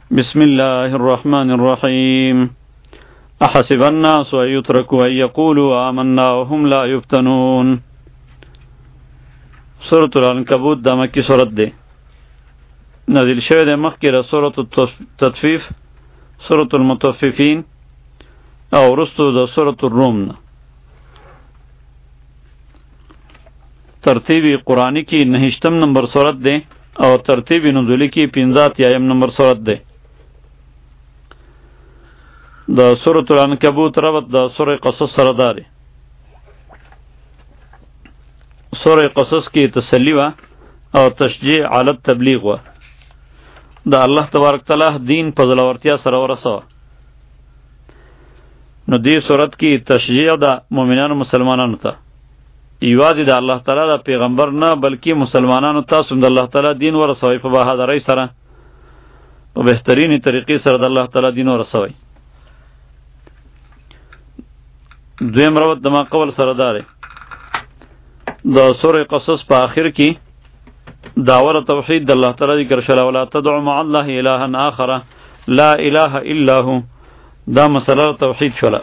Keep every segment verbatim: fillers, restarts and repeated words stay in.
بسم الله الرحمن الرحيم احسب الناس ان يتركوا ان يقولوا آمنا وهم لا يفتنون. سورة العنکبوت دا مکی سورت ده نازل شوه ده مخی را سورة التطفیف، سورة المطففین او رستو دا سورة الروم نه. ترتیبی قرآنی کی نهشتم نمبر سورت ده او ترتیبی نزولی کی پینزات یایم نمبر سورت ده. دا سورة العنکبوت ربط دا سورة قصص سره داره. سورة قصص کی تسلی و او تشجیع علی التبلیغ و دا الله تبارک تعالی دین په زلورتیا سره ورسوه. نو دی سورت کی تشجیع دا مومنانو مسلمانانو ته، یوازې د الله تعالی د پیغمبر نه بلکې مسلمانانو تاسو د الله تعالی دین ورسوئ، په بهادرۍ سره په بهترینې طریقې سره د الله تعالی دین ورسوئ. دویم روت د ما قول سره داره. د سورة قصص په آخر کې داور توحید د الله تعالی ذکر شوه، ولا تدع مع الله الها آخر لا اله الا هو. دا مسله توحید شوه.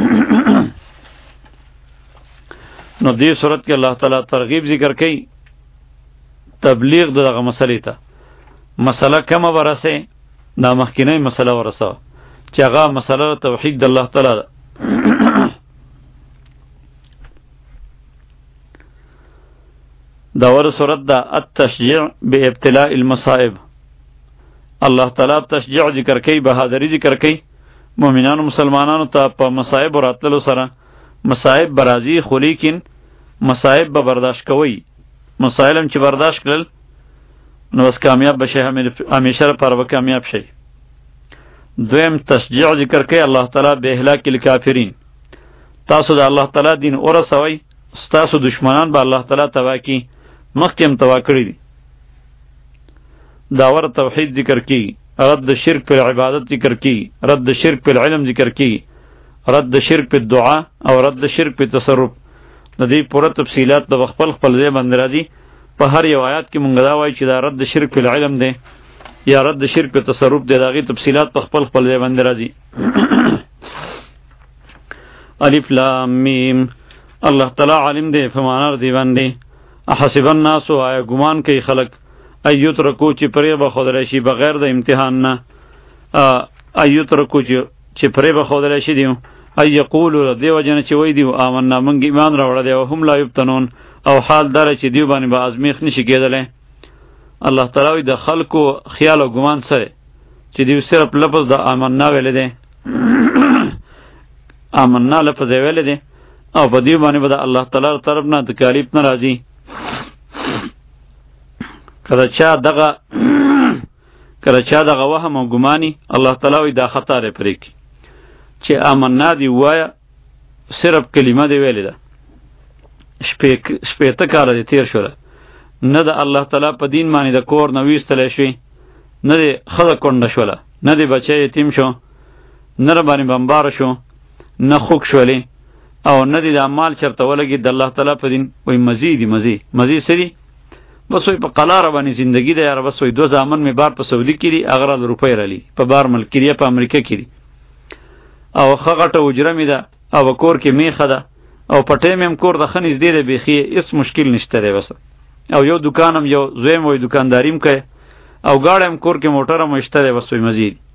نو دې صورت کې الله تعالی ترغیب ذکر کوي تبلیغ دغه مسلې ته. مسله کومه ورسه؟ دا مخکینی مسله ورسه چې هغه مسله توحید د الله تعالی ده. داور صورت دا التشجیع بابتلاء المصائب. الله تعالی تشجیع ذکر کوي، بهادری ذکر کوي مؤمنانو مسلمانانو ته په مصائب راتللو سره. مصائب برازی خو لیکن مصائب به برداشت کوي. مسائلم چې برداشت کړل نو بس کامیاب بشي، همیشه لپاره به کامیاب شي. دویم تشجیع ذکر کوي الله تعالی به اهلاک الکافرین. تاسو د الله تعالی دین ورسوئ، ستاسو دشمنان به الله تعالی تباه کړي، مخکې هم تباه کړي دي. داور توحید ذکر کی، رد شرک پر عبادت ذکر کی، رد شرک پر علم ذکر کی، رد شرک پر دعا او رد شرک پر تصرف. د دې پوره تفصیلات د خپل خپل ځای باندې راځي. په هر یو آیات کې مونږ دا وایو چې دا رد شرک پر علم دی یا رد شرک پر تصرف دی. د هغې تفصیلات په خپل خپل ځای باندې راځي. الف لام میم. الله تعالی عالم دی په معنا دی باندې. احسب الناس آیا ګمان کوي خلق ایترکو چې پرې به ښودلی شي بغیر د امتحان نه. ایترکو چې پرې به ښودلی شي دیو ای یقولو دې وجه نه چې وایي دیو آمنا موږ ایمان راوړی دی او هم لا یفتنون، او حال داره چې دیو باندې به ازمیښت نشي کېدلی. الله تعالی وایي د خلکو خیال او ګمان سره چې دیو صرف لفظ د آمنا ویلی دی، آمنا لفظ یې ویلی دی او په دیو باندې به د الله تعالی طرف نه تکالیف نه راځي. کله چا دغه کله چا دغه وهم او ګماني الله تعالی وایي دا خطا دی پرې کړي چې آمنا دی وایه صرف کلمه دی ویلې ده. شپېته کاله دی تیر شوله، نه د الله تعالی په دین باندې د کور نه ویستلی شوي، نه دی ښځه کونډه شوله، نه دی بچی یتیم شو، نه را باندې بمباره شو، نه خوږ شولې او نه دی دا مال چرته ولګي د الله تعالی په دین. وایي مزې دي مزې مزې څه دي؟ بس وایي په قلاره باندې زندگی ده یاره. بس وایي دو زامن مې بار په سعودي کې دي، هغه راله روپۍ رالی په بار ملک کې دي، په امریکا کې دي، او ښه غټه حجره مې ده او کور کې میخه ده او په ټیم هم کور د ښه نږدې ده، بیخي هېڅ مشکل نشته دی. بس او یو دوکان هم یو زوی م وایي دوکانداري هم کوي او ګاډی هم کور کې موټر هم شته دی. بس وایي مزې دي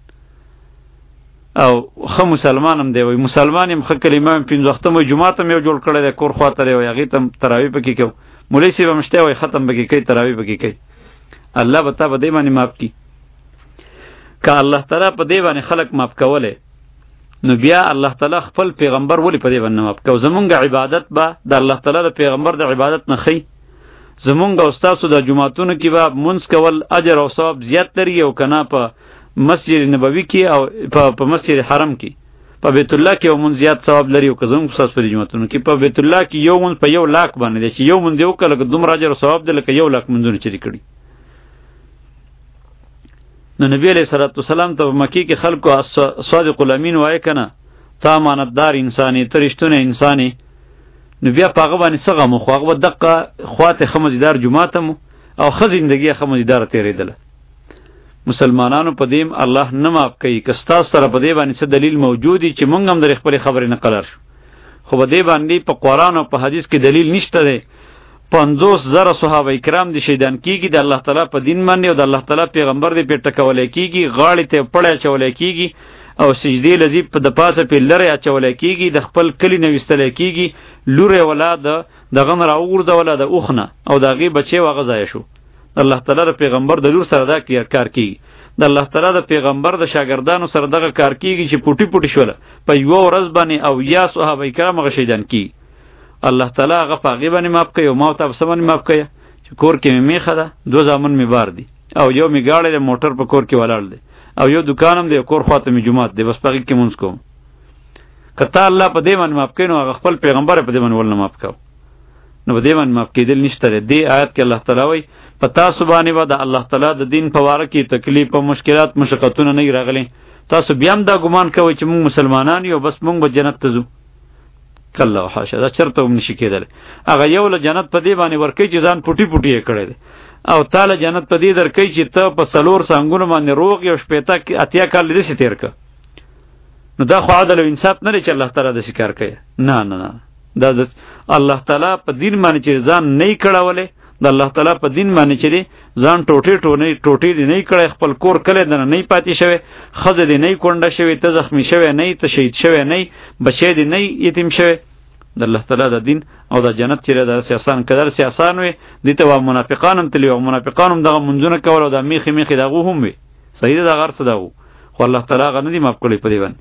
او ښه مسلمان هم دی. وایي مسلمان یم، ښه کلمه هم پنځه وخته وایي جومات هم یو جوړ کړی دی کور خواته دی، وایي هغې ته هم تراویح پکې کوو، مولوي صاحب هم شته وایي ختم پکې کوي، تراویح پکې کوي. الله به تا په دې باندې معاف کړي. که الله تعالی په دې باندې خلق معاف کولی نو بیا الله تعالی خپل پیغمبر ولې په دې باندې معاف کوو؟ زمونږ عبادت به د الله تعالی د پیغمبر د عبادت نه ښي. زمونږ او ستاسو د جوماتونو کې به مونځ کول اجر او ثواب زیات لري او که نه په مسجد نبوي کې او په مسجد حرم کې په بیت الله کې یو مونځ زیات ثواب لري. او که زمونږ ستاسو په جوماتونو کې په بیت الله کې یو مونځ په یو لاک باندې دی چې یو مونځ یې وکړه لکه دومره اجر او ثواب دی لکه یو لاک مونځونه چې دي کړي. نو نبی علیہ الصلوۃ والسلام ته مکی کې خلکو صادق الامین وایي کنه تا امانتدار انسانی ته رښتونه انسانی. نو بیا په هغه باندې څه غم خو هغه به دقه خواته ښه مزیدار جومات هم او ښه زندګي ښه مزیداره تېرېدله. مسلمانانو په دیم الله نه معاف کوي. که ستاسو سره په دې باندې څه دلیل موجود وي چې مونږ هم در خپلې خبرې نه قرار شو، خو په دې باندې په قرآن او په حدیث کې دلیل نشته دی. پنځوس زره صحابه کرام دي شهیدان کیږي د الله تعالی په دین باندې، او د الله تعالی پیغمبر دې پې ټکولی کیږي، غاړې ته پړی اچولی کیږي، او سجدې لذیب په د پاسه پې لرې اچولی کیږي، د خپل کلي نه ویستلی کیږي، لور یې ولا د دغه نه راوغورځوله د اوښ نه، او د هغې بچی هغه ځایه شو. د الله تعالی د پیغمبر د لور سره دا کار کیږي. د الله تعالی د پیغمبر د شاګردانو سره دغه کار کیږي چې پوټي پوټي شوله په یوه ورځ باندې او یا صحابه کرام هغه شهیدان کیږي. الله تعالی هغه په هغې باندې معاف کوي، او ما ورته په څه باندې معاف کوي چې کور کې مې میخه ده، دوه زامن مې بار دي، او یو مې ګاډی دی موټر په کور کې ولاړ دی، او یو دکان هم دی، کور خواته مې جومات دی، بس په هغې کې مونځ کوم. که تا الله په دې باندې معاف کوي نو هغه خپل پیغمبر په دې باندې ولنه معاف کوو، نو په دې باندې معاف کېدل نشته دی. دې آیت کې الله تعالی وایي په تاسو باندې به د الله تعالی د دین په باره کې تکلیف او مشکلات مشقتونه نه راغلي، تاسو بیا هم دا ګمان کوئ چې مونږ مسلمانان یو بس مونږ به جنت ته ځو. کله او حاشا، دا چرته هم نشي کېدلی. هغه یو له جنت په دې باندې ورکوي چې ځان پوټي پوټي یې کړی دی، او تاله جنت په دې درکوي چې ته په څلور څانګونو باندې روغ یو شپېته اتیا کال داسې تېر کړه. نو دا خو عدل او انصاف نه دی چې الله تعالی داسې کار کوي. نه نه نه، دا د الله تعالی په دین باندې چې ځان نه کړولی، د الله تعالی په دین باندې چې دی ځان ټوټې ټوټې ټوټې دی نه کړی، خپل کور کلی دنه نه پاتې شوی، ښځه دی نه کونډه شوې، ته زخمي شوی نه، ته شهید شوی نه، بچی دی نه یتیم شوی. د الله تعالی د دین او د جنت چې دا سیاسان کدر سیاسان وي، دې ته وا منافقان هم تلي، او منافقان هم دغه منځونه کول، او د میخي میخي دغه هم وي. صحیح ده، غرض دغه خو الله تعالی هغه نه دی معاف کړی په دې باندې.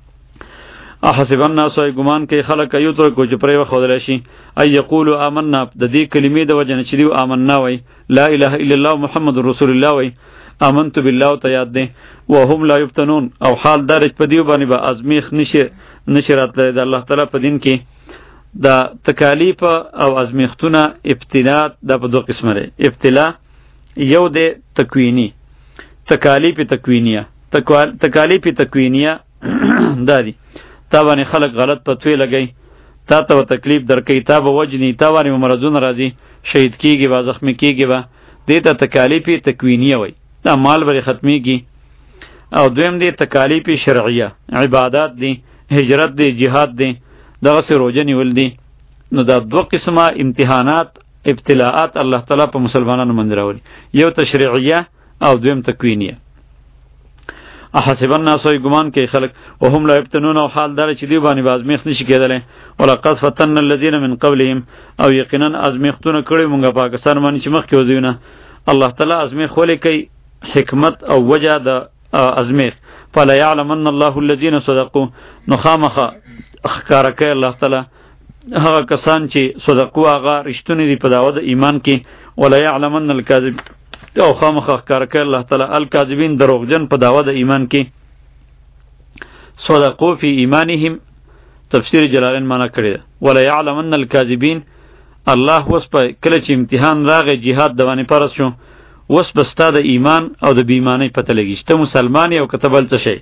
احسب الناس ای ګمان کوي خلک ایو تر کو چې پرې وښودلی شي ای یقولوا آمنا، د دې کلمې د وجه نه چې دوی آمنا وایي، لا اله الا الله محمد رسول الله وایي، آمنت بالله ته یاد دی، وهم لا یفتنون، او حال دا چې په دې باندې به ازمیخ نشي نشي راتلی د الله تعالی په دین کې. دا تکالیف او ازمیختونه ابتلاء دا په دوه قسمه لري. ابتلاء یو د تکوینی، تکالیف تکوینیه. تکالیف تکوینیه دا دی تا باندې خلق غلط پتوی لګی، تا ته تکلیف درکې، تا به وجنی، تا باندې مرضونه راځي، شهید کیږي با زخمی کیږي با، دې ته تکالیف تکوینیه وای. دا مال بری ختمیږي. او دویم دی تکالیف شرعیه، عبادات دی، هجرت دی، جهاد دی، دغه سه روزه نیول دي. نو دا دوه قسمه امتحانات ابتلاءات الله تعالی په مسلمانانو باندې راولي، یو تشریعیه او دویم تکوینیه. احسب الناس ای ګمان کوي خلک وهم لا یفتنون، او حال دار چې دی باندې ازمیخت نشي کېدلی. ولقد فتنا الذين من قبلهم، او یقینا ازمیختونه کړي مونږه پاکستان باندې چې مخکې وځونه. الله تعالی ازمیخ ولې کوي؟ حکمت او وجه د ازمیخ. فلا يعلمن الله الذين صدقوا، نو خامخه اخکار کوي الله تعالی هغه کسان چې صدقو هغه رښتونی دي په دعوه د ایمان کې. ولا يعلمن الكاذب، او خامخه اخکار کوي الله تعالی الکاذبین، دروغجن په دعوه د ایمان کې. صدقو فی ایمانهم، تفسیر جلالین معنا کړی ده. ولا يعلمن الكاذبین، الله وس په کله چې امتحان راغی جهاد دوانه پرس شو، وس بستا د ایمان او د بیمانی پته لګی چې ته مسلمان یې او کتبل څه شي.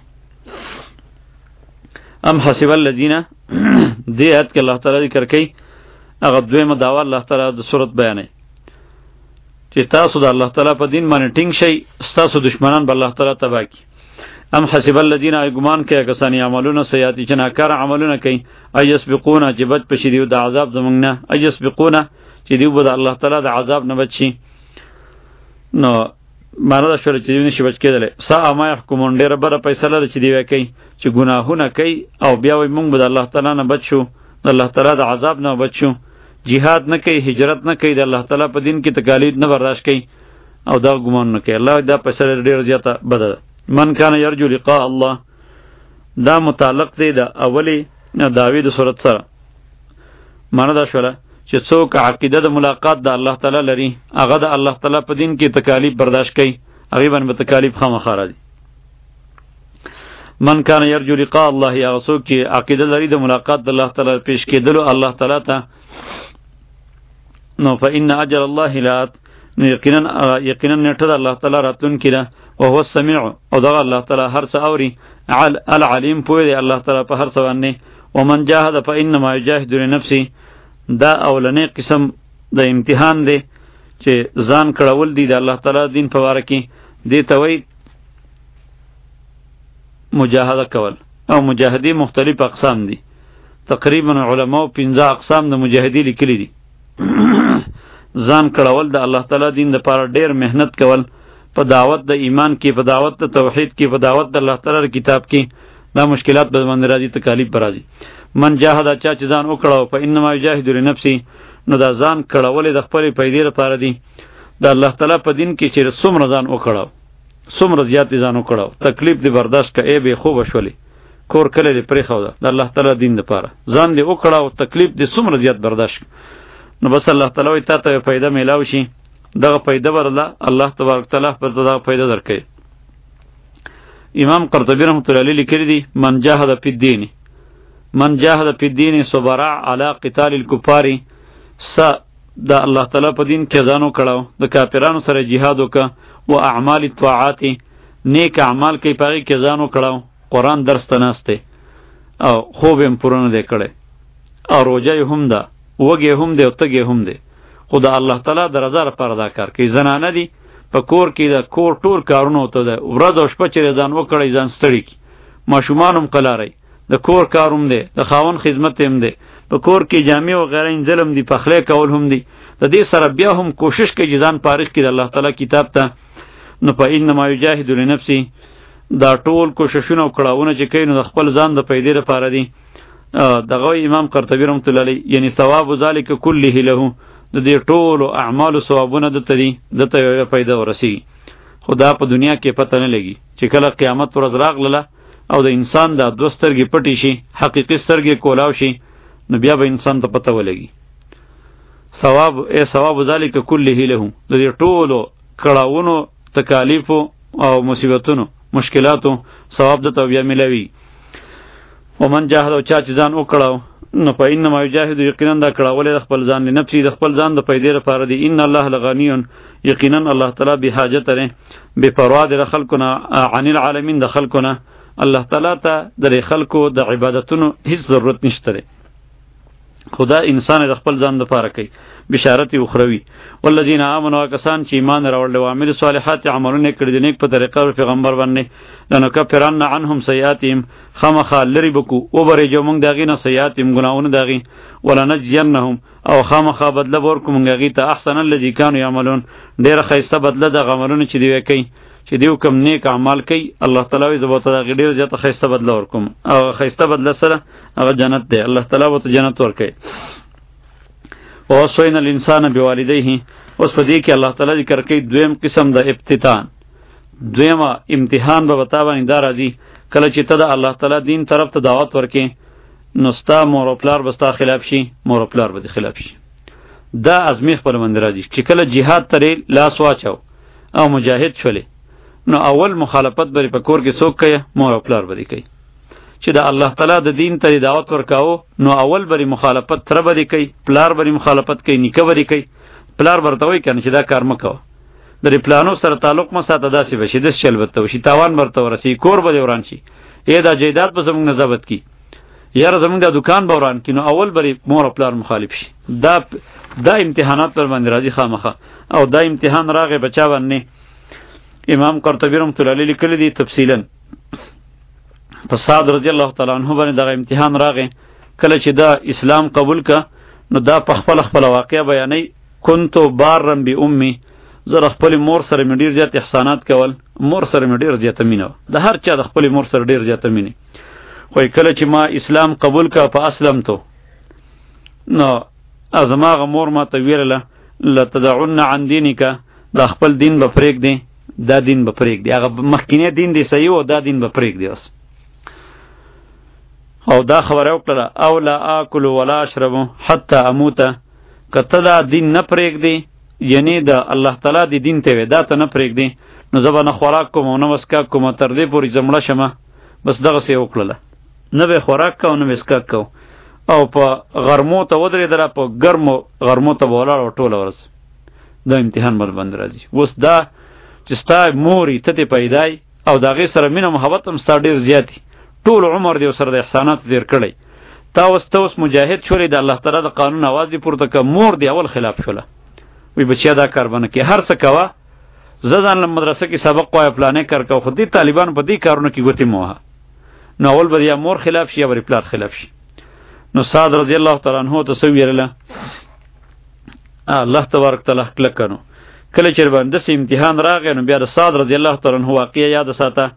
ام حسب الذین، دې آیت کې الله تعالی ذکر کوي هغه دویمه دعوه الله تعالی د سورۃ بیانې چې تاسو د الله تعالی په دین باندې ټینګ شئ، ستاسو دشمنان به الله تعالی تباه کړي. ام حسب الذین، ای ګمان کوي کسان یعملون سیئات چې ناکاره عملونه کوي، ای یسبقون چې بچ پشي دیو د عذاب زمونږ نه، ای یسبقون چې دیو به د الله تعالی د عذاب نه بچ شي. نو معنا دا شوله چې دیو نشي بچ کېدلی. سا ما یحکمون، ډېره بده فیصله ده چې دیو کوي چې ګناهونه کوي او بیا وایي مونږ به د الله تعالی نه بچ شو، د الله تعالی د عذاب نه بچ شو. جهاد نه کوي، هجرت نه کوي، د الله تعالی په دین کې تکالیف نه برداشت کوي، او دا ګمان نه کوي. الله دا فیصله ډېره زیاته بده ده. من کان یرجو لقاء الله، دا متعلق دی د اولی دعوی د صورت سره. معنا دا شوله چې څوک عقیده د ملاقات د الله تعالی لري، هغه د الله تعالی په دین کې تکالیف برداشت کوي، هغې باندې به تکالیف خامخا راځي. من کان یرجو لقاء الله، هغه څوک چې عقیده لري د ملاقات د الله تعالی پیش کېدلو الله تعالی ته، نو فإن أجل الله لآت، یقینا یقینا نیټه د الله تعالی راتلونکې ده. وهو السمیع، او دغه الله تعالی هر څه اوري. العلیم، پوه دی الله تعالی په هر څه باندې. ومن جاهد فإنما یجاهد لنفسه، دا اولنی قسم د امتحان دی چې ځان کړول دی د الله تعالی دین په باره کې. دې ته وایي مجاهده کول. او مجاهدی مختلف اقسام دي. تقریبا علماء پنځه اقسام د مجاهدی لیکلي دي. ځان کړهول د الله تعالی دین د پاره ډیر مهنت کول په دعوت د ایمان کې، په دعوت د توحید کې، په دعوت د الله تعالی کتاب کې. دا مشکلات به باندې راځي، تکالیف به راځي. من جاهد چا چې ځان وکړو په انما یجاهد لنفسه، نو دا ځان کړهول د خپل پیدې لپاره دي. د الله تعالی په دین کې چې څومره ځان وکړو، څومره زیات ځان وکړو، تکلیف دی برداشت کړه، ای به خوب شولې کور کله لري پرې خو ده د الله تعالی دین لپاره ځان دی وکړو، تکلیف دی څومره زیات برداشت، نو بس الله تعالی وي تا ته پیدا میلاو شي، دغه پیدا ورله الله تبارک تعالی پر دغه پیدا درکړي. امام قرطبی رحمۃ اللہ علیہ لیکلی دی من جاهد فی الدین، من جاهد فی الدین صبرع علی قتال الکفار، س د الله تعالی په دین کې ځانو کړهو، د کافرانو سره جهاد وکړه، و اعمال الطاعات، نیک اعمال کې پاره کې ځانو کړهو، قرآن درس ته ناسته او خوب هم پورونه دی کړي، او روزه هم ده، وګه هم دی او تګه هم دی، خدا الله تعالی د رضا لپاره دا کار کوي. زنانه دي په کور کې د کور ټول کارونه وته ده، ورځ او شپه چې ځان وکړي ځان ستړي کی، ماشومان هم قلاري، د کور کاروم دی، د خاون خدمت هم دی، په کور کې جامع او غیره ظلم دی، پخله کول هم دی، د دې سره بیا هم کوشش کوي ځان پارخ کړي الله تعالی کتاب ته. نو په انما یجاهد لنفسه، دا ټول کوششونه او کړهونه چې کوي نو د خپل ځان د پیدې لپاره دي. دغه امام قرطبی رحمۃ اللہ علیہ یعنی ثواب ذلک کله له، د دې ټول اعمال او ثوابونه د تدي د ته پیدا ورسی. خدا په دنیا کې پته نه لګي چې کله قیامت ورځ راغله او د انسان د دوه سترګې پټې شي، حقیقي سترګې کولاو شي، نو بیا به انسان ته پته ولګي. ثواب ای ثواب ذلک کله له، د دې ټول کړهونو، تکالیفو او مصیبتونو، مشکلاتو ثواب د توبیا ملوي. ومن جاهد او چا چې ځان وکړو، نو په انما یجاهد یقینا دا کړهول د خپل ځان لنفسي، د خپل ځان د پیدې لپاره دی. ان الله لغنی، یقینا الله تعالی به حاجت لري، بے پروا د خلقنا عن العالمین، د خلقنا الله تعالی ته د خلقو د عبادتونو هیڅ ضرورت نشته. خدا انسان د خپل ځان لپاره کوي. بشارت اخروی والذین آمنوا، کسان چې ایمان راوړل او عمل صالحات عملونه کړی دي نیک په طریقه پیغمبر باندې، لنکفرن عنهم سیئاتهم، خامخا لري بکو او بری جو مونږ داغي نه سیئاتهم ګناونه داغي، ولنجزینهم او خامخا بدله ورکو مونږ غي ته احسن الذی کانوا یعملون، ډیر خیسته بدله د غمرونه چې دی کوي، چې دیو کم نیک اعمال کوي الله تعالی وي زبوت داغي ډیر زیات خیسته بدله ورکوم، او خیسته بدله سره هغه جنت دی، الله تعالی وته جنت ورکوي. ووصینا الانسان بوالدیه، اوس په دې کې الله تعالی ذکر کوي دویم قسم د ابتتان، دویمه امتحان به وتا باندې دا راځي کله چې ته د الله تعالی دین طرف ته دعوت ورکې، نو ستا مور او پلار به ستا خلاف شي، مور او پلار به د خلاف شي. دا ازمیخ پر باندې راځي چې کله جهاد ترې لاس واچو او مجاهد شولې، نو اول مخالفت بری په کور کې څوک کوي؟ مور او پلار به دې کوي. چې د الله تعالی د دین ته دعوت ورکاو، نو اول بری مخالفت تر به دې کوي، پلار بری مخالفت کوي، نیکه بری کوي. پلار ورته وایي کنه چې دا کار مکو، د پلانو سره تعلق ما ساته، داسې بشي داس چل بته وشي، تاوان ورته ورسی، کور به وران شي، اې دا جیدات به زموږ نه ضبط کی، یاره زموږ د دکان به وران کی، نو اول بری مور او پلار مخالف شي. دا دا امتحانات پر باندې راځي خامخه، او دا امتحان راغی بچا باندې. امام قرطبی رحمۃ اللہ علیہ لیکلی دی تفصیلا فساد رضی الله تعالی عنہ باندې دا امتحان راغی کله چې دا اسلام قبول کا، نو دا په خپل خپل واقعیا بیانې، کنتو بارم بی امی، زه خپل مور سره مې ډیر زیات احسانات کول، مور سره مې ډیر زیات مینه، د هر چا د خپل مور سره ډیر زیات مینه. خو کله چې ما اسلام قبول کا په اسلم تو، نو ازماغه مور ما ته ویله لتدعن عن دینک، دا خپل دین به پرېګ دی، دا دین به پرېګ دی، هغه مخکینه دین دی صحیح او دا دین به پرېګ دی. اوس او دا خبره وکړه او لا اکل ولا اشرب حتى اموت، کته دا دین نه پرېګ دی، یعنی د الله تعالی دی دین ته دا ته نه پرېګ دی، نو زبانه خوراک کوم او نو مسکا کوم تر دې پوری زمړه شمه، بس دغه سی وکړه، نه به خوراک کو نه مسکا کو، او په غرمو ته ودرې درا په ګرمو غرمو ته ولاړ او ټوله ورس. دا امتحان بر باندې راځي. اوس دا چې ستا موري ته پیدای او داغه سره مینه محبت هم ستا ډیر زیاتی، ټول عمر دی سره د احسانات دیر کړی، تا اوس ته اوس مجاهد شولې، د الله تعالی د قانون आवाज دی پورته ک، مور دی اول خلاف شوله، وی بچیا دا کار باندې کې هر څه کوا، زه ځان له مدرسې کې سبق وای پلانې کار کو، خو دې طالبان په دې کارونو کې ګوتې موه، نو اول به یا مور خلاف شي یا به پلار خلاف شي. نو سعد رضی الله تعالی عنہ ته سو ویرله الله تبارک تعالی کله کنو کله چې باندې سي امتحان راغی نو بیا د سعد رضی الله تعالی عنہ واقعیا یاد ساته.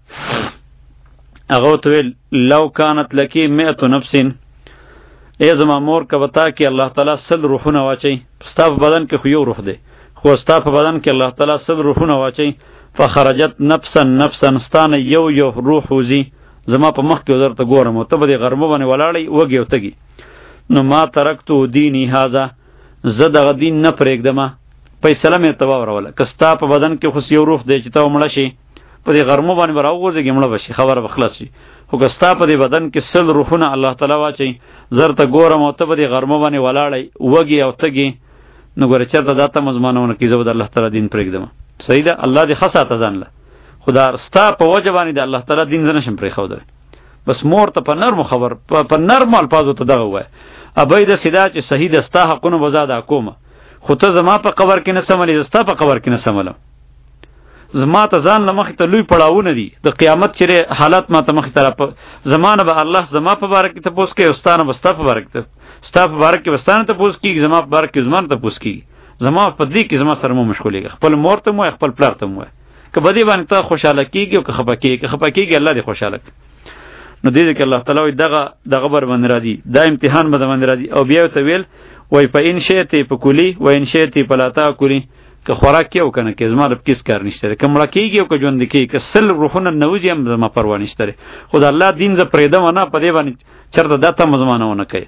هغه ته ویل لو کانت لکی مئة نفس، ای زما مور که وتا کې الله تعالی سل روحونه واچي، ستا په بدن کې خو یو روح دی، خو ستا په بدن کې الله تعالی سل روحونه واچي، فخرجت نفسا نفسا، ستانه یو یو روح وزي زما په مخ کې ودر ته ګورم او ته به د غرمه باندې ولاړی وږي او تګي. نو ما ترکتو دینی هذا، زه دغه دین نه پرېږدمه. فیصله مې ته واوروله که ستا په بدن کې خو یو روح دی چې ته مړه شي په دې غرمه باندې به راوغورځېږي مړه به شي خبره به خلاص شي، خو که ستا په دې بدن کې سل روحونه الله تعالی واچوي زر ته ګورم او ته په دې غرمه باندې ولاړی وږي او تګي، نو ګوره چېرته دا ته مزمانونه کې زه به د الله تعالی دین پرېږدمه. صحیح ده، الله دې ښه ساته ځان له خدا ستا په وجه باندې د الله تعالی دین زه نشم پرېښودلی. بس مور ته په نرمو خبر په نرمو الفاظو ته دغه ووایه، ابی د سیدا چې صحیح ده ستا حقونه به زه ادا کومه، خو ته زما په قبر کې نه سملی زه ستا په قبر کې نه سملم. زما ته ځان له مخې ته لوی پړاوونه دي د قیامت چې حالات ما ته مخې ته را زمانه به الله زما په باره کې تپوس کوي او ستا نه به ستا په باره کې ستا په باره کې به ستا نه تپوس کېږي، زما په باره کې زما نه تپوس کېږي. زما په دې کې زما سره مو مشغولېږي، خپل مور ته مو خپل پلار ته مو که بدې باندې ته خوشحاله کېږي او که خفه کېږي که خفه کېږي الله دې خوشحاله کړي. نو دې کې الله تعالی وایي دغه دغه بر باندې راځي، دا امتحان به باندې راځي. او بیا ته ویل وای په ان شئت په کلی و ان شئت په لاتا کلی، که خوراک کیو کنه که زما رب کیس کار نشته، که مړه کیږي او که ژوند کیږي، که سل روحونه نوځي هم زما پروا نشته. خدای الله دین ز پرېدم نه په دې باندې چرته دته مزمانونه کوي.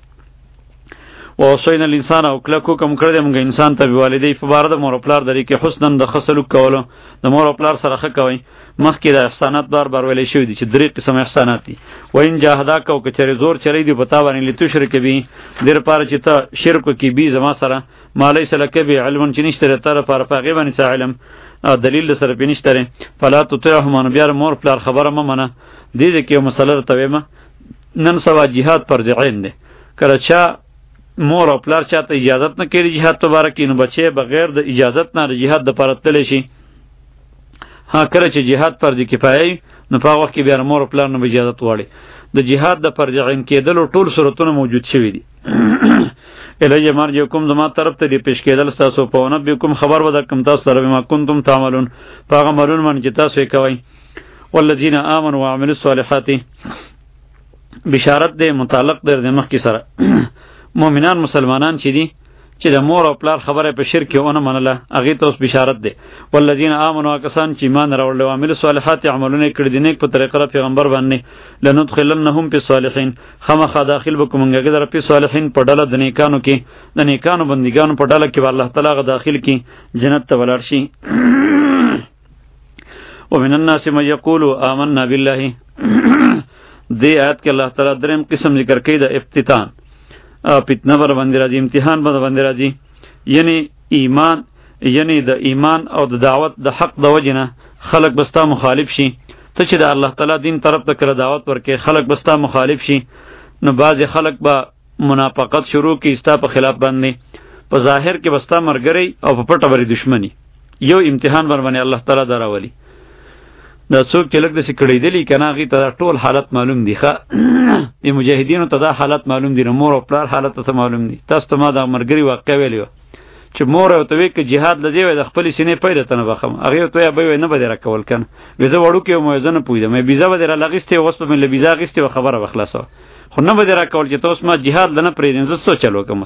او وصینا الانسان او کلکو کوم کړی موږ انسان ته والدی په بار د مور پلار درې کې حسنن د خصلو کولو، د مور پلار سره ښه کوي. مخکې د احسانات بار بار ویلې شوی دي چې درې قسم احسانات دي. و ان جاهداک او کچری زور چری دی پتا باندې لته شرک بي در پاره چې ته شرک کی بي زما سره مالای سره کې به علم چې نشته تر پاره پاغي باندې څه علم دلیل سره پینشتره فلا تطيعهما، بیا مور پلار خبره ما منه. دې کې یو مسله ته ما نن سوا jihad پر ځعین دي، کله چا مور او پلار چاته اجازت نه کړي jihad تبارک نو بچي بغیر د اجازت نه jihad د پاره تل شي. ها کله چې jihad پر ځ کفایي نو په وخت کې بیا مور او پلار نه اجازت وړي. د jihad د پر ځعین کېدل ټول صورتونه موجود شوي دي. الیه مرجعکم زما طرف ته دی پیش کېدل تاسو په ونه بكم خبر ودر کوم تاسو سره ما کنتم تعملون پاغه مرون من چې تاسو یې کوي. والذین آمنوا وعملوا الصالحات بشارت دې متعلق در د مخ کې سره مؤمنان مسلمانان چې دي چې د مور او پلار خبره په شرک ونه منله هغه ته اوس بشارت ده. والذین آمنوا کسان چې ایمان راوړل او عمل صالحات عملونه کړی دي نیک په طریقه پیغمبر باندې لندخلنهم فی الصالحین، خامخا داخل بکومږه در په صالحین په ډله د نیکانو کې د نیکانو بندګانو په ډله کې الله تعالی غ داخل کی جنت ته ولر شي. ومن الناس من یقول آمنا بالله دې آیت کې الله تعالی دریم قسم ذکر کړي د افتتان فتنه بر باندې راځي، امتحان بر باندې راځي، یعنی ایمان یعنی د ایمان او د دعوت د حق د وجنه خلق بستا مخالف شي. ته چې د الله تعالی دین طرف ته کړه دعوت ورکې خلق بستا مخالف شي، نو بعض خلق به منافقت شروع کی استا په خلاف باندې، په ظاهر کې بستا مرګري او په پټه بری دشمنی. یو امتحان بر باندې الله تعالی دراولي. دا څوک چې لږ د سکړې دلی کنه غي ته ټول حالت معلوم دی ښه د مجاهدینو ته دا حالت معلوم دی، مور او پلار حالت ته معلوم دی. تاسو ته ما دا مرګري واقع ویلی چې مور او ته وی کې jihad لږی وي د خپل سینې پیدا ته نه بخم هغه ته به نه بده راکول کنه وزه وړو کې موزنه پویده مې بيزا بده را لغسته وسو مې لبيزا غسته خبره وخلاصه خو نه بده راکول چې تاسو ما jihad لنه پرې دې زه چلو کوم.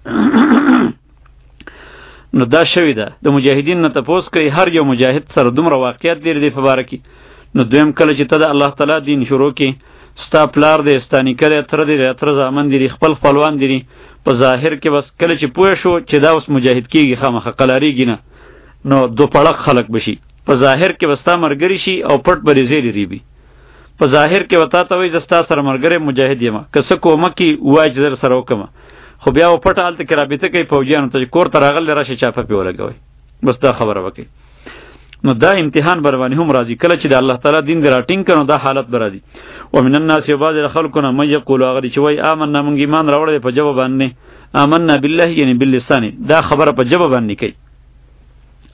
نو دا شوی ده د مجاهدین نه تاسو کوي هر یو مجاهد سره دومره واقعیت لري د فبارکی. نو دویم کله چې ته د الله تعالی دین شروع کی ستا پلار دې ستانی کړي تر دې تر زامن دي خپل خپلوان دي په ظاهر کې بس کله چې پوه شو چې دا اوس مجاهد کیږي خامخ قلاریږي نه نو دو پړق خلق بشي، په ظاهر کې وستا مرګري شي او پټ بری زیری ریبي. په ظاهر کې وتا ته وي زستا سره مرګره مجاهد یم کس کومه کی وای چې سره وکم، خو بیا په پټ حالت کې رابطه کوي فوجیان ته کور ته راغل راشه چاپه پی ولګوي بس دا خبره وکي. نو دا امتحان بروانی هم راځي کله چې د الله تعالی دین ګراټینګ کړي دا حالت برازي. ومن الناس بعض خلقنا من یقول اغری چې وای آمنا مونږ ایمان راوړل په جواب باندې آمنا بالله یعنی باللسان دا خبره په جواب باندې کوي،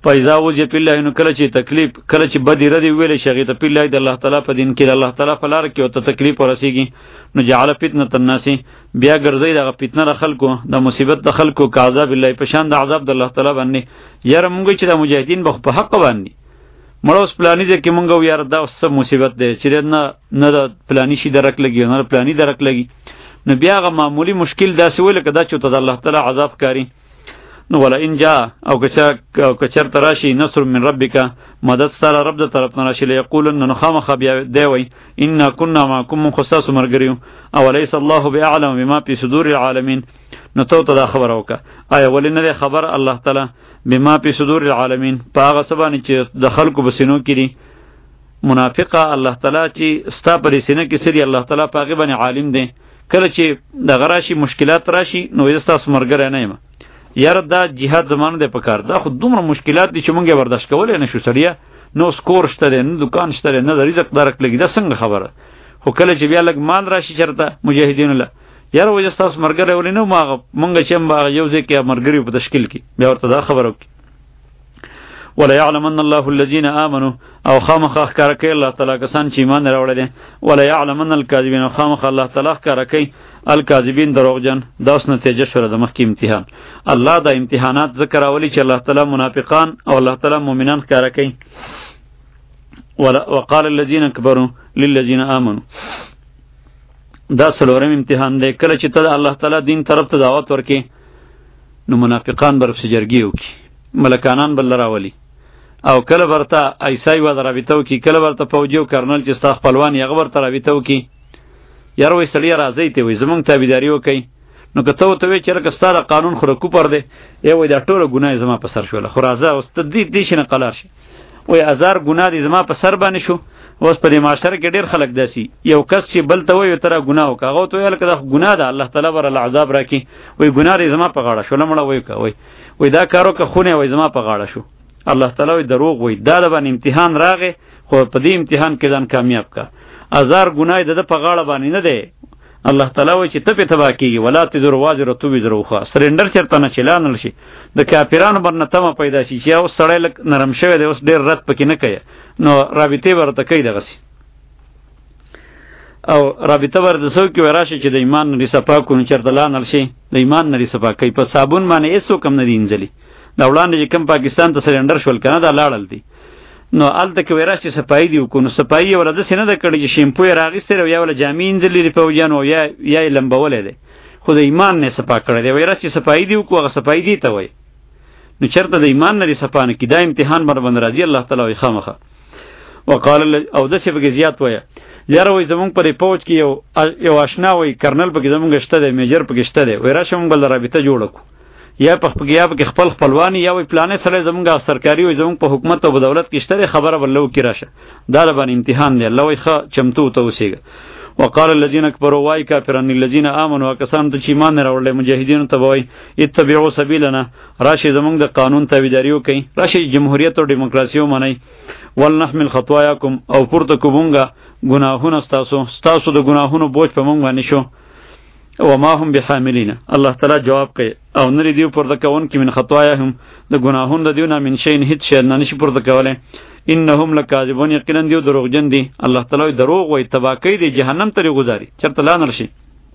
فایزا وجه بالله نو کله چې تکلیف کله چې بدی ردی ویل شي ته بالله د الله تعالی په دین کې د الله تعالی په لار کې او ته تکلیف ورسیږي نو جعل فتنه الناس بیا ګرځي د فتنه د خلکو د مصیبت د خلکو کا عذاب الله په شان د عذاب د الله تعالی باندې یاره مونږ چې د مجاهدین په حق باندې مړو اوس پلاني ځکه چې مونږ یاره دا اوس مصیبت دی چې نه نه د پلاني شي درک لګي نه پلاني درک لګي نو بیا غو معمولی مشکل داسې ویل کدا چې ته د الله تعالی عذاب کاری نو ولا ان جاء او کچا او کچر تراشی نصر من ربک مدد سره رب د طرف نه راشي یقولن نو خامخ بیا دی وای ان كنا معكم خصاص مرګریو او ليس الله باعلم بما في صدور العالمين نو ته ته دا خبر وکا آیا ولنه خبر الله تعالی بما في صدور العالمین پاغه سبانه چې د خلکو بسینو کړي منافقه الله تعالی چې ستا پر سینه کې سری الله تعالی پاغه باندې عالم دی کله چې د غراشي مشکلات راشي نو یې تاسو مرګره نه یم یاره دا جهاد زمانه دی پکار دا خو دومره مشکلات دي چې مونږه برداشت کولای نه شو سړیا نو سکور شته نه دکان شته نه رزق درک لګي دا څنګه خبره خو کله چې بیا لګ مال راشي چرته مجاهدین الله یاره وجه تاسو مرګره ولې نو ما مونږ چې ما یو ځکه مرګري په تشکیل کې بیا ورته دا خبره وکي ولا يعلمن الله الذين امنوا او خامخ اخکار کوي الله تعالی کسان چې ایمان راوړل دي ولا يعلمن الكاذبين خامخ الله تعالی اخکار کوي الکاذبین دروغجن داس نتیجه شوه د مخکې امتحان الله دا امتحانات ذکر اولی چې الله تعالی منافقان او الله تعالی مؤمنان اخکار کوي وقال الذين كفروا للذين امنوا دا څلورم امتحان دی کله چې ته الله تعالی دین طرف ته دعوت ورکې نو منافقان برف سجرګي وکي ملکانان بل راولي او کله ورته ایسای و درابطو کی کله ورته فوجیو کرنل چې ستا خپلوان یې غبر ترابطو کی یار وې سړی راځي ته وې زمونږ تابعداري وکي نو که ته ته وې چې رکه ستاره قانون خو رکو پر دی ای وې دا ټوله ګناه زما په سر شوله خو راځه اوس ته دې دې شنه قلار شي وې هزار ګناه دې زما په سر باندې شو اوس په دې معاشره کې ډیر خلک داسي یو کس چې بل ته وې تر ګناه وکاغه ته ویل کده ګناه ده الله تعالی ور العذاب راکې وې ګناه دې زما په غاړه شو لمړه وې کا وې وې دا کارو که خونه وې زما په غاړه شو الله تعالی وې دروغ وې دا د باندې امتحان راغې خو په دې امتحان کې ځان کامیاب کا هزار ګناه د په غاړه باندې نه ده الله تعالی وې چې ته په تبا کیږي ولا تذر واجر تو وزروخه سرندر چرته نه چلانل شي د کافرانو باندې تمه پیدا شي چې اوس سړی لک نرم شوی دی اوس ډیر رد پکې نه کوي نو رابطه ورته کوي دغه سي او رابطه ورته سو کې وراشي چې د ایمان نری صفا کو نه چرته لانل شي د ایمان نری صفا کوي په صابون باندې ایسو کم نه دینځلي دا وړاندې کم پاکستان ته سرندر شول کنه دا لاړل دي نو الته کې وراشي صفای دی کو نو صفای ولده سینه د کړي شیمپو راغستره یا ول جامین ځلې په وجانو یا یا لمبولې ده خو د ایمان نه صفا کړی دی وراشي صفای دی کو هغه صفای دی ته وای نو چرته د ایمان نه صفا نه کی دا امتحان بر باندې راځي الله تعالی خامخه وقال او د څه به زیات وای یاره وای زمونږ پرې پوج کې یو یو آشنا وای کرنل پکې زمونږ شته دی میجر پکې شته دی وراشي مونږ بل رابطه جوړ کو یا په خپګیا په خپل خپلوانی یا وی پلانې سره زمونږه سرکاري وي زمونږ په حکومت او دولت کې شته خبره بللو کې راشه دا د باندې امتحان دی الله وی ښه چمتو ته وسیګه وقال الذين كفروا واي كافرون الذين امنوا وكسان ته چې ایمان راوړل مجاهدین ته وای اتبعوا سبیلنا راشي زمونږ د قانون تابعداریو کوي راشي جمهوریت او دیموکراسي ومني ولنحمل خطواياكم او پورته کومګه ګناهونه تاسو تاسو د ګناهونو بوج په مونږ باندې شو وما هم بحاملین الله تعالی جواب کوي او نری دیو پرده کون کی من خطاياهم د گناهون د دیونه من شین هیڅ شی نه نشي پرده کوله انهم لکاذبون یقینا دیو دروغجن دي الله تعالی دروغ وای تباکی دی جهنم ته گذاري چرته لانل شي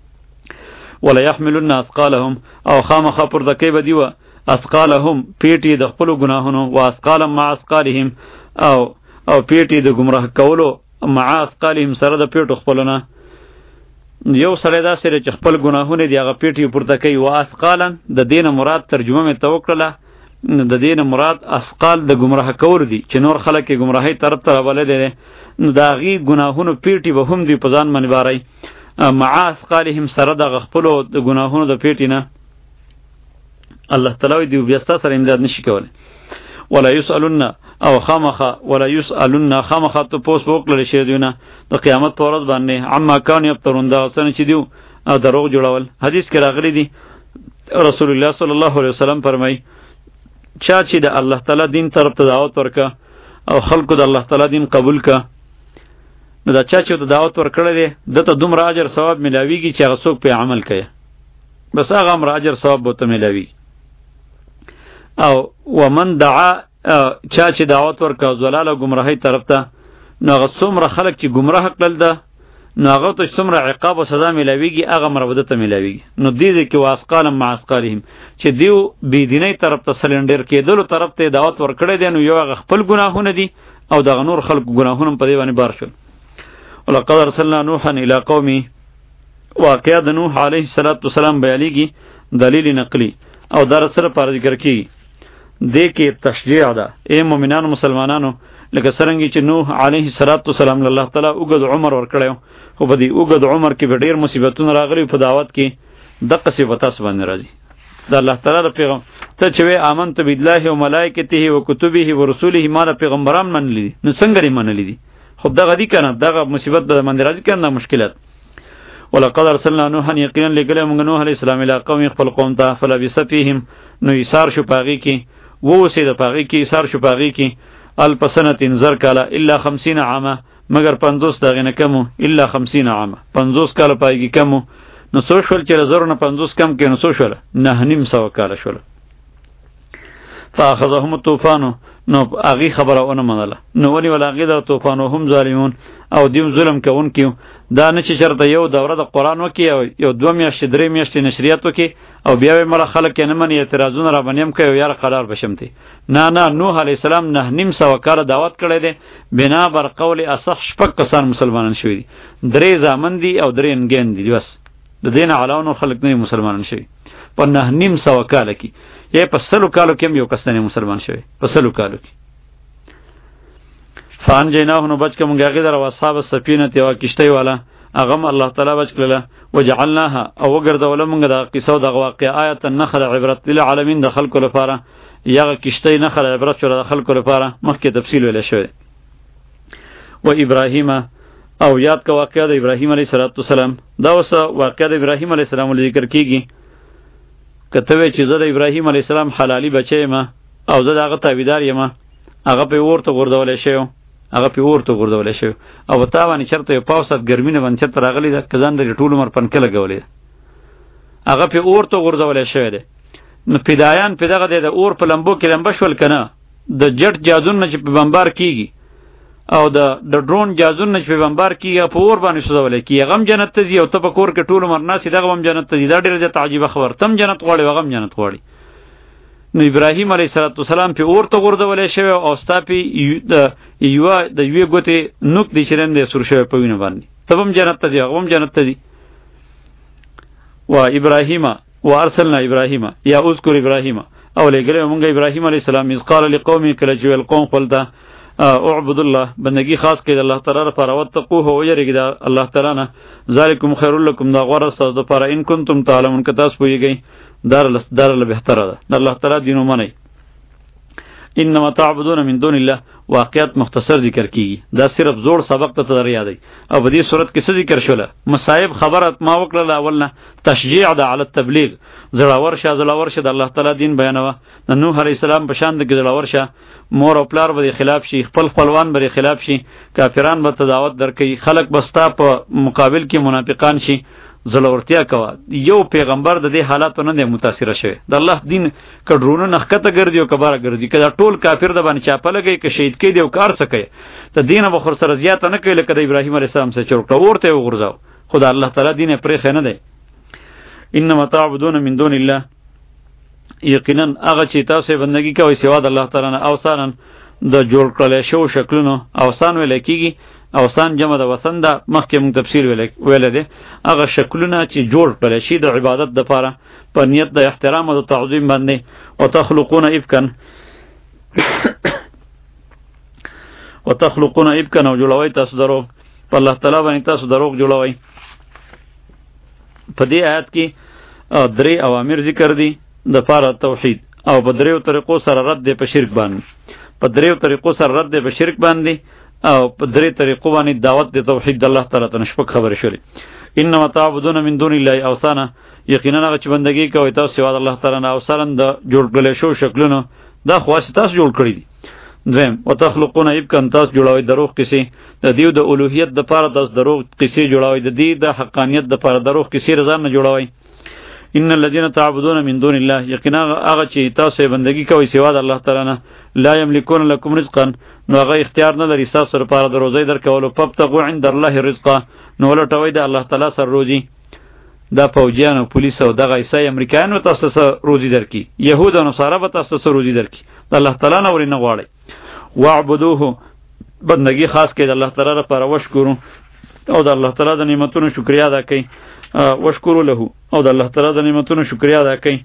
ولا يحملن اثقالهم او خامخ پرده کوي بدیو اثقالهم پیټي د خپل گناهونو واسقال مع اثقالهم او او پیټي د گمراه کولو مع اثقالهم سره د پیټو خپلونه یو سره دا سره چې خپل ګناهونه دی هغه پیټي پورته کوي وا اسقالن د دین مراد ترجمه مې توکله د دین مراد اسقال د گمراه کور دي چې نور خلک گمراهی طرف ته راولې دي نو دا غي ګناهونه پیټي به هم دی په ځان باندې باري مع اسقالهم سره د خپل د ګناهونو د پیټي نه الله تعالی دی بیا ستاسو سره امداد نشي کولای ولا يسألن او خامخه ولا يسألن خامخه تو پوس وکړل شي دیونه د قیامت پر ورځ باندې عما کان یفترون دا څنګه چې دیو دروغ جوړول حدیث کې راغلی دی رسول الله صلی الله علیه وسلم فرمای چا چې د الله تعالی دین طرف ته دعوت ورکا او خلکو د الله تعالی دین قبول کا نو دا چا چې د دعوت ورکړل دی دته دومره اجر ثواب ملاویږي چې هغه څوک په عمل کوي بس هغه امر اجر ثواب به ته ملاوي او ومن دعا چا چې دعوت ورکا زلال او گمراهی طرف ته، نو هغه څومره خلک چې گمراه کړل ده نو هغه ته څومره عقاب او سزا ملاویږي هغه مربوده ته ملاویږي. نو دې کې واسقال مع اسقالهم چې دیو بيدینی طرف ته سلندر کېدلو طرف ته دعوت ورکړی دی، نو یو هغه خپل ګناهونه دي او دغه نور خلق ګناهونه په دې باندې بار شول. ولقد ارسلنا نوحا الى قومه، واقعه د نوح علیه السلام بیانېږي دلیل نقلی او در سره پر ذکر کی دې کې تشجیع ده اے مؤمنانو مسلمانانو، لکه څنګه چې نوح علیه السلام الله تعالی اوږد عمر ورکړیو، خو په دې اوږد عمر کې به ډېر مصیبتونه راغلي په دعوت کې، دغه صفات باندې راځي د الله تعالی د پیغام ته چې وی آمنت بالله و ملائکته و کتبه و رسوله، ما د پیغمبران منلي نو څنګه لري منلي دي، خو دغه دي کنه دغه مصیبت د باندې راځي کنه مشکلات. ولقد ارسلنا نوحا یقینا لګل موږ نوح علیه السلام الی قوم خپل قوم ته، فلبث فیهم نو ایثار شو پاغي کې وو سه د پاغي کې ایثار شو پاغي کې الپسنه انذر کالا الا خمسین عامه، مگر پنځوس دغه نه کمو، الا خمسین عامه پنځوس کاله پایږي کمو، نو څو شول چې زرو نه پنځوس کم کې نو څو شول نه نیم سو کاله شول. فاخذهم الطوفان نو اغي خبره ونه منله، نو ونی ولا اغي د طوفان هم ظالمون او دیم ظلم کوونکیو، دا نه چې چرته یو دوره د قران وکي او یو دوه میاشتې درې میاشتې نشریات وکي او بیا یې مړه خلک نه مني اعتراضونه را باندې هم کوي یار قرار بشمتي. نه نه نوح علی السلام نه نیم سو کاله دعوت کړی دی، بنا بر قول اصح شپږ کسان مسلمانان شوي دي، درې زامن دي او درې انګین دي، بس د دین علاوه نو خلک نه مسلمانان شوي په نه نیم سو کاله کې، یې په سلو کالو کې یو کس نه مسلمان شوی په سلو کالو کې. فان جناه نو بچ کوم غاغی در اصحاب السفینه ته واکشته والا اغم الله تعالی بچ کړله، وجعلناها او وګرځول موږ د قصو د واقع آیت النخل عبرت للعالمین د خلق لپاره، یغه کشته نخل عبرت شو د خلق لپاره، مخکې تفصیل ویل شوی. و ابراهیم او یاد کا واقعه د ابراهیم علیه السلام، دا اوس واقعه د ابراهیم علیه السلام ذکر کیږي. کته وی چې زه د ابراهیم علیه السلام حلالي بچی ما او زه دغه تابعدار یم، هغه په ورته ګرځولې شو، هغه په ورته ګرځولې شو او تا باندې چرته یو پاوسات ګرمینه باندې چرته راغلی ده کزان د ټول عمر پنکه لګولې، هغه په ورته ګرځولې شو ده. نو پیدایان په دغه د اور په لمبو کې لمبه شول کنه، د جټ جازون نه چې په بمبار کیږي او د د ډرون جازون نه چې په بمبار کیږي په اور باندې سوزولې کیږي، غم جنت ته زی او ته په کور کې ټول عمر ناس دغه غم جنت ته زی، دا ډیره تعجب خبر، تم جنت غواړي غم جنت غواړي. نو ابراهیم علیه السلام په اور ته ګرځولې شو او ستا په د یو د یوې ګوتې نوک د چرند سور شو په وینه باندې، تبم جنت ته زی غم جنت ته زی. و ابراهیم و ارسلنا ابراهیم یا اذكر ابراهیم او لګره مونږ ابراهیم علیه السلام از قال لقوم کله چې القوم خپلته اعبد الله بندگی خاص کړي الله تعالی لپاره، وتقوه او یریږي الله تعالی نه، ذالکم خیر لکم دا غوړه تاسو لپاره ان کنتم تعلمون که تاسو پوهیږئ، دار دار له بهتره ده د الله تعالی دین ومنئ. انما تعبدون من دون الله واقعات مختصر ذکر کیږي، دا صرف زوړ سبق ته تر یادای او په دې صورت کې څه ذکر شوله مصائب خبره ما وکړه اولنه تشجيع ده علی التبلیغ، زړاور شه زړاور شه د الله تعالی دین بیانوه. د نوح علیه السلام په شان د زړاور شه، مور او پلار به خلاف شي، خپل خپلوان به خلاف شي، کافران به تداوت درکې، خلق بستا په مقابل کې منافقان شي، زلورتیا کوا. یو پیغمبر د دې حالاتو نه دی متاثر شوی، د الله دین کډرونه نخکته ګرځي او کباره ګرځي، کله ټول کافر د باندې چاپه لګي که شهید کې دی او کار سکه ته دینه بخور سره زیاته نه کوي، لکه د ابراهیم علیه السلام سره چورټه ورته وغورځاو، خدا الله تعالی دین پرې خنه دی. انما تعبدون من دون الله یقینا هغه چې تاسو بندگی کوي سوا د الله تعالی نه، اوسانن د جوړ کړل شو شکلونو، اوسان ویل کیږي، اوسان جمع د وسن ده، مخکې موږ تفسیر ویل دی، هغه شکلونه چې جوړ کړل شي د عبادت لپاره په نیت د احترام او د تعظیم باندې. وتخلقون افکا وتخلقون افکا او جوړوي تاسو درو په الله تعالی باندې، تاسو دروغ جوړوي. په دې آیات کې درې اوامر ذکر دي د پاره توحید او په دریو طریقو سره رد دی په شرک باندې، په دریو طریقو سره رد دی په شرک باندې او په درې طریقو باندې دعوت د توحید د الله تعالی ته نشپک خبره شولې. انما تعبدون من دون الله اوثانا یقینا هغه چې بندگی کوي تاسو سوا د الله تعالی نه اوثان د جوړ کړل شو شکلونو، دا خاص تاسو جوړ کړی دي. دویم وتخلقون ابکا تاسو جوړوي دروغ کیسې، د دیو د اولوهیت د پاره تاسو دروغ کیسې جوړوي، د دې د حقانیت د پاره دروغ کیسې رضا نه جوړوي. ان الذين تعبدون من دون الله یقینا هغه چې تاسو بندگی کوي سوا د الله تعالی نه لا یملکون لكم رزقا نو هغه اختیار نه لري تاسو لپاره د روزي درکولو فبتغوا عند الله رزقا نو ولټوي د الله تعالی سره روزي دا فوجیان او پولیس او دغه عیسای امریکایانو تاسو سره روزي درکې يهود او نصارا به تاسو سره روزي درکې د الله تعالی نه ورنه غواړي واعبدوه بندگی خاص کې د الله تعالی لپاره وشکرو او د الله تعالی د نعمتونو شکریا ادا کړئ وشکرو له او د الله تعالی د نعمتونو شکریا ادا کړئ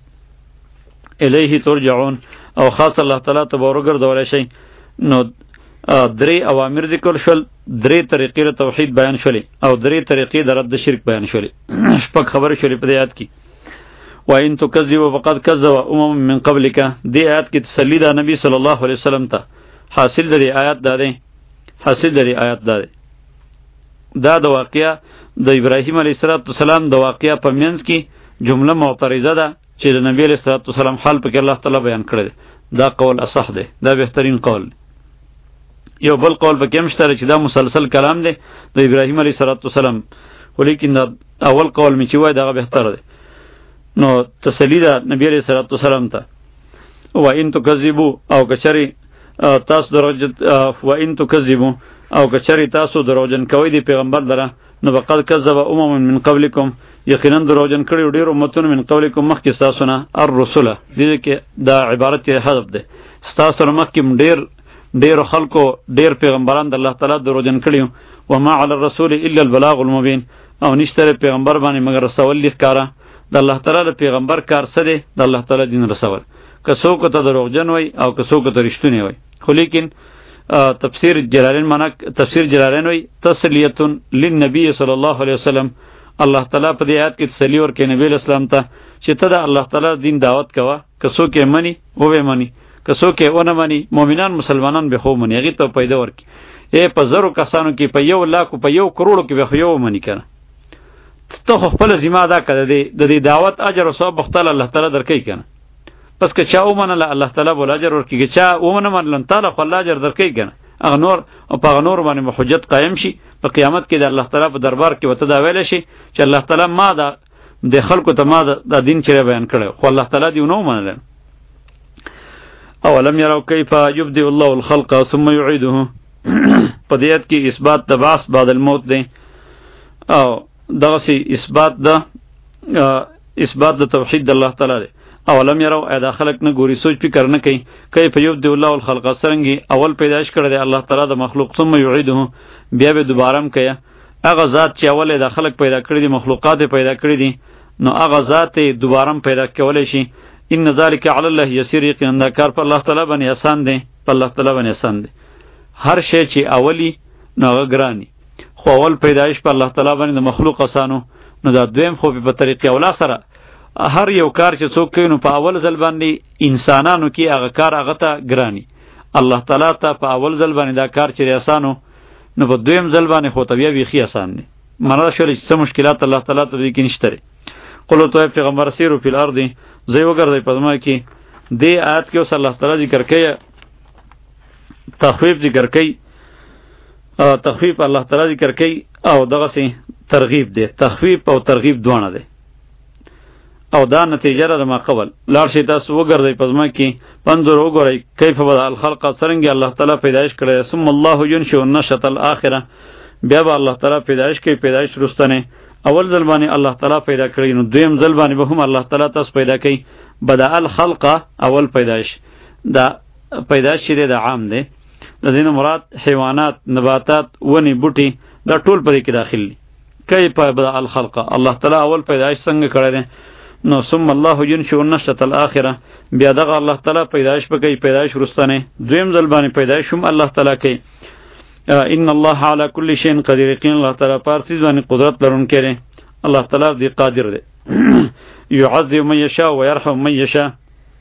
الیه ترجعون او خاص الله تعالی ته ورګرځول شي نو درې اوامر ذکر شول درې طریقې توحید بیان شولې او درې طریقې د رد شرک بیان شولې شپږ خبرې شولې په دې آیات کې وان تکذبوا فقد كذب امم من قبلك دې آیات کې تسلی ده نبی صلی الله علیه وسلم ته حاصل دې آیات ده حاصل دې آیات ده دا د واقعیا د ابراهیم علیه السلام د واقعیا په منځ کې جمله معترضه ده چې د نبی علیه السلام حال په کې الله تعالی بیان کړی دا قول اصح ده دا بهترین قول یو بل قول به کې مشتره چې دا مسلسل کلام دی د ابراهیم علیه السلام ولیکن دا اول قول می چې وای دا بهتر دی نو تسلی ده نبی علیه السلام ته و ان تکذبوا او کچری تاسو دروجن و ان تکذبوا او کچری تاسو دروجن کوي دی پیغمبر دره نو وقد كذب امم من قبلكم یقینا دروجن کړي ډیر امتونه من قبلكم مخکې تاسو نه الرسل دې کې دا عبارت حذف ده تاسو مخکې ډیر ډیر خلکو ډیر پیغمبران د الله تعالی دروجن کړي و ما علی الرسول الا البلاغ المبین او نشته پیغمبر باندې مگر رسول لیکاره د الله تعالی پیغمبر کار څه دی د الله تعالی دین رسول که څوک ته دروغجن وای او که څوک ته رښتونی وای خو لیکن تفسیر جلالین معنا تفسیر جلالین وای تسلیه للنبی صلی الله علیه وسلم الله تعالی په دې آیات کې تسلی ورکړي نبی اسلام ته چې ته د الله تعالی دین دعوت کوه که څوک یې مني او به مني که څوک یې ونه مني مؤمنان مسلمانان به خو مني هغه ته پیدا ورکړي ای په زرو کسانو کې په یو لاکو په یو کروڑو کې به خو یو مني کنه ته خپل ذمہ ادا کړه د دې دعوت اجر او ثواب بختل الله تعالی درکې کنه پس که چا ومنله الله تعالی بول اجر ورکړي چا ومنه منل تعالی خو الله اجر درکې کنه اغه نور او په نور باندې حجت قائم شي په قیامت کې د الله تعالی په دربار کې وته دا ویل شي چې الله تعالی ما دا د خلکو ته ما دا دین چره بیان کړو خو الله تعالی دی نو منل اولم يروا كيف يبدئ الله الخلق ثم يعيده په دې آیت کې اثبات د بعث بعد الموت دی او دغه سي اثبات د اثبات د توحید د الله تعالی دی اولم يروا اذا خلق نه ګوري سوچ فکر نه کوي کیف يبدئ الله الخلق سرنګي اول پیدائش کړی دی الله تعالی د مخلوق ثم يعيده بیا به دوباره م کوي هغه ذات چې اول د خلق پیدا کړی دی مخلوقات پیدا کړی دي نو هغه ذات دوباره پیدا کولای شي ان ذلك على الله يسير یقینا کار په الله تعالی باندې آسان دی په الله تعالی باندې آسان دی هر شی چې اولی نو هغه ګرانی خو اول پیدایش په الله تعالی باندې د مخلوق آسانو نو دا دویم خو په طریقې اوله سره هر یو کار چې څوک کوي نو په اول ځل باندې انسانانو کې هغه کار هغه ته ګرانی الله تعالی ته په اول ځل باندې دا کار چې آسانو نو په دویم ځل باندې خو طبيعي بیخي آسان دی مراد شول چې څه مشکلات الله تعالی ته دي کې نشته قولو ته پیغمبر سیرو فی الارض زی وګرځي په ما کې دې آیات کې اوس الله تعالی ذکر کوي تخفیف ذکر کوي تخفیف الله تعالی ذکر کوي او دغه سي ترغیب دی تخفیف او ترغیب دوانه دی او دا نتیجه را ما قبل لار شي تاسو وګرځي په ما کې پنځور وګورئ کیف بدا الخلق څنګه الله تعالی پیدائش کړی ثم الله ينشئ النشأة الاخره بیا به الله تعالی پیدائش کوي پیدائش رستنه اول ځل باندې الله تعالی پیدا کړی نو دویم ځل باندې به هم الله تعالی تاسو پیدا کوي بدا الخلق اول پیدائش دا پیدائش چې د عام دی د دې مراد حیوانات نباتات ونی بوټي دا ټول پرې کې داخل دي کیف بدا الخلق الله تعالی اول پیدائش څنګه کړی دی نو ثم الله ينشئ النشأة الاخره بیا دغه الله تعالی پیدائش بکې پیدائش رستنه دویم ځل باندې پیدائش هم الله تعالی کوي ان الله على كل شيء قدير یقین الله تعالی پر څه باندې قدرت لرونکی دی الله تعالی دی قادر دی يعذب من يشاء ويرحم من يشاء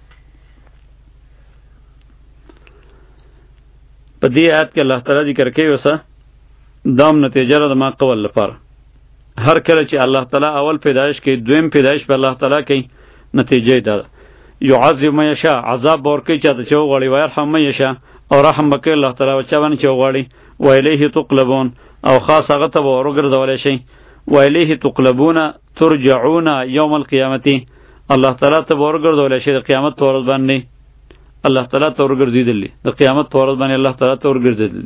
په دې آیت کې الله تعالی ذکر کوي وسه دام نتیجه را د ما قول لپاره هر کله چې الله تعالی اول پیدائش کوي دویم پیدائش په الله تعالی کوي نتیجه ده يعذب من يشاء عذاب ورکوي چاته چې وغواړي ويرحم من يشاء او رحم وکړي الله تعالی چا باندې چې وغواړي وإليه تقلبون او خاص هغه ته ورګرځولای شي وإليه تقلبون ترجعون يوم القيامه الله تعالی ته ورګرځول شي د قیامت پر ورځ باندې الله تعالی ته ورګرځیدل د قیامت پر ورځ باندې الله تعالی ته ورګرځیدل.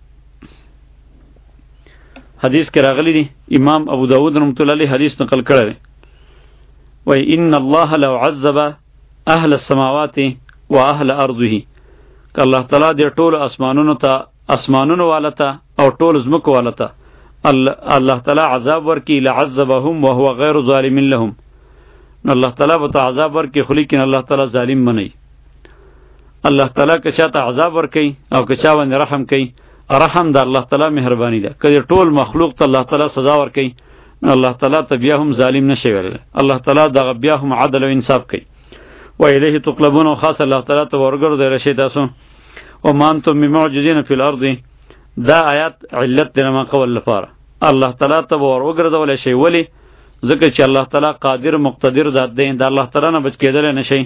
حدیث کې راغلی دی امام ابو داود رحمۃ اللہ علیہ حدیث نقل کړی وای ان الله لو عذب اهل السماوات واهل ارضه ک الله تعالی دې ټول اسمانونو ته اسمانونو والته او ټول زمکو والته الله تعالی عذاب ورکی لعذبهم وهو غیر ظالم لهم الله تعالی به عذاب ورکی خو لیکن الله تعالی ظالم منی. الله تعالی که چاته عذاب ورکی او که چا باندې رحم کوي رحم د الله تعالی مهربانی ده. کله ټول مخلوق ته الله تعالی سزا ورکی الله تعالی ته بیا هم ظالم نشي ویل. الله تعالی دغه بیا هم عدل او انصاف کوي. و الیه تقلبون او خاص الله تعالی ته ورګرځي رشي تاسو او مانتم بمعجزین فی الارض. دا آیات علت د ما قول لپاره الله تعالی ته ورګرځول شي ولی ځکه چې الله تعالی قادر مقتدر ذات دی د الله تعالی نه بچ کېدل نه شي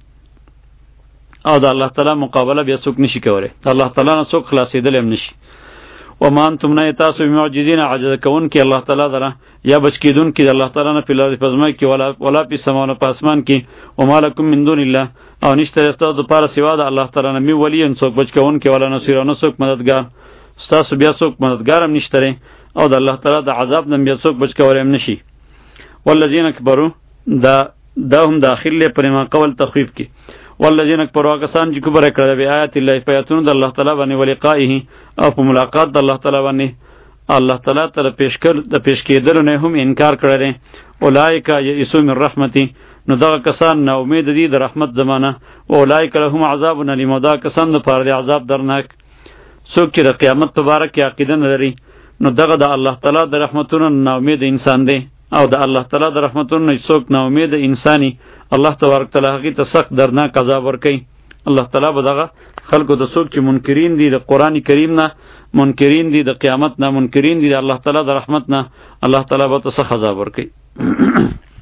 او د الله تعالی مقابله بیا څوک نشي کولای د الله تعالی نه څوک خلاصېدل هم نشي. و ما انتم نه تاسو بمعجزین عجز کون کې الله تعالی دره یا بچ کېدون کې الله تعالی نه په لارې پزما کې ولا ولا په سماونه په اسمان کې و مالکم من دون الله او نشته تاسو د پاره سوا د الله تعالی نه می ولی ان څوک بچ کون کې ولا نصير نه څوک مددگار تاسو بیا څوک مددگار هم نشته او د الله تعالی د عذاب نه بیا څوک بچ کولای هم نشي. والذین کبروا دا دا هم داخل له پرما قول تخفیف کې والذین کفروا کسان چې کبر کړل به آیات الله پیاتون د الله تعالی باندې ولقائه او په ملاقات د الله تعالی باندې الله تعالی ته پیش کړ د پیش کېدل نه هم انکار کړل. اولایک یئسوا من رحمتی نو دا کسان نو امید دي د رحمت زمانہ او اولایک لهم عذاب الیم دا کسان د پاره عذاب درناک. څوک چې د قیامت مبارک عقیده نه لري نو دغه د الله تعالی د رحمتونو نو امید انسان دی او د الله تعالی د رحمتونو نه څوک نو امید انساني الله تبارک تعالی هغه ته سخت درناک عذاب ورکړي. الله تعالی به دغه خلکو د څوک چې منکرین دي د قران کریم نه منکرین دي د قیامت نه منکرین دي د الله تعالی د رحمت نه الله تعالی به ته سخت عذاب ورکړي.